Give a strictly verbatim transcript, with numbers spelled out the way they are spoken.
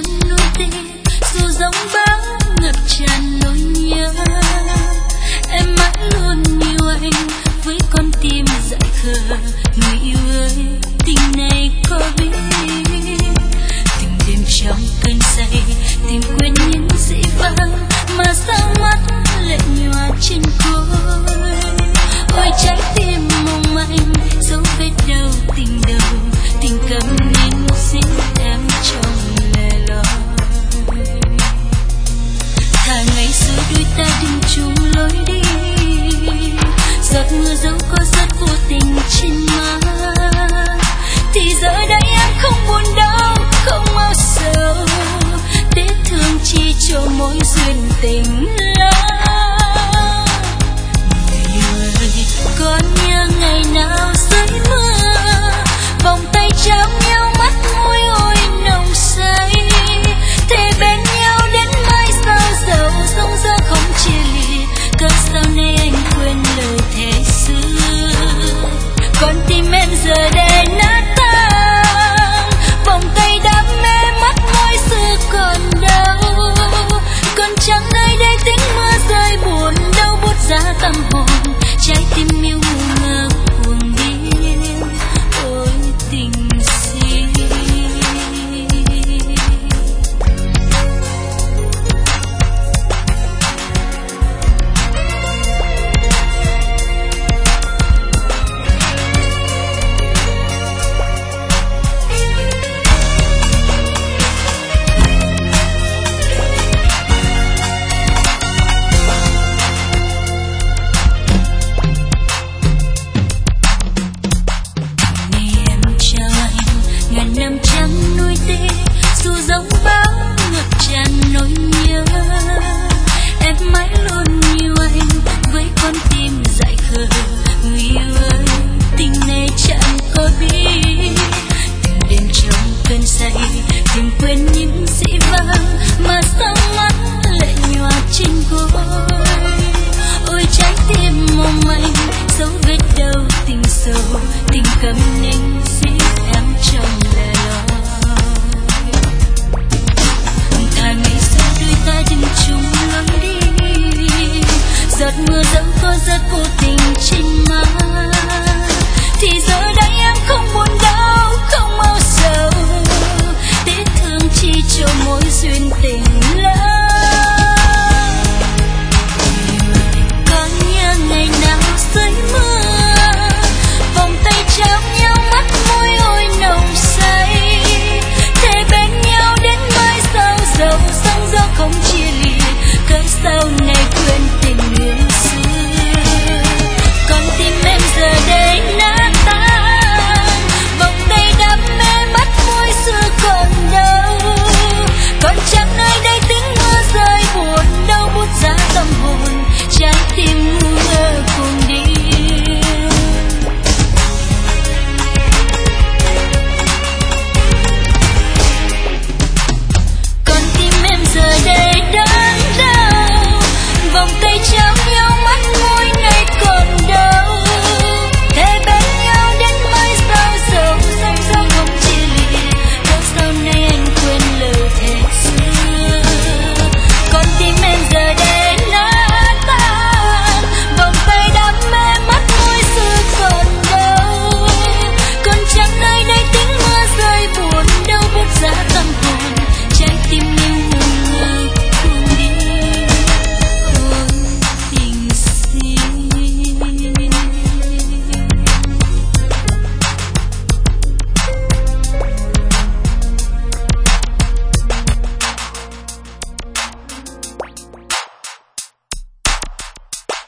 nuối tiếc, dù giông bão ngập tràn nỗi nhớ. Em mãi luôn yêu anh với con tim dại khờ. Người yêu ơi, tình này có biết từng đêm trong cơn say tìm quên những dĩ vãng mà sao mắt lệ nhòa trên côi. Ôi trái tim mong manh dấu vết đâu tình đầu, tình cầm nín xin em trong lẻ loi. Thà ngày xưa đôi ta đừng chung lối đi, giọt mưa dẫu có rất vô tình trên má, thì giờ đây em không buồn đau không âu sầu, để thương chi cho mỗi duyên tình lỡ. Người ơi, có nhớ ngày nào dưới mưa vòng tay trao nhau mắt môi ôi nồng say, thề bên nhau đến mai sau dẫu sông ra không chia lìa. Cớ sao nay anh quên lời thề xưa, con tim em giờ đây nát tan, vòng tay đam mê mắt môi xưa còn đâu. Còn chẳng nơi đây tiếng mưa rơi buồn đau buốt giá tâm hồn, trái tim yêu ngơ cuồng điên ôi tình si. Ngàn năm trắng nuối tiếc, dù giông bão ngập tràn nỗi nhớ. Em mãi luôn yêu anh với con tim dại khờ. Người yêu ơi, tình này chẳng có biết từng đêm trong cơn say tìm quên những dĩ vãng mà sao mắt lệ nhòa trên gối. Ôi trái tim mong manh dấu vết đâu tình sâu, tình cầm nín xin em trong lẻ loi. Thà ngày xưa đôi ta đừng chung lối đi, giọt mưa dẫu có rất vô tình trên má, thì giờ đây em không buồn đau không âu sầu, tiếc thương chi cho mỗi duyên tình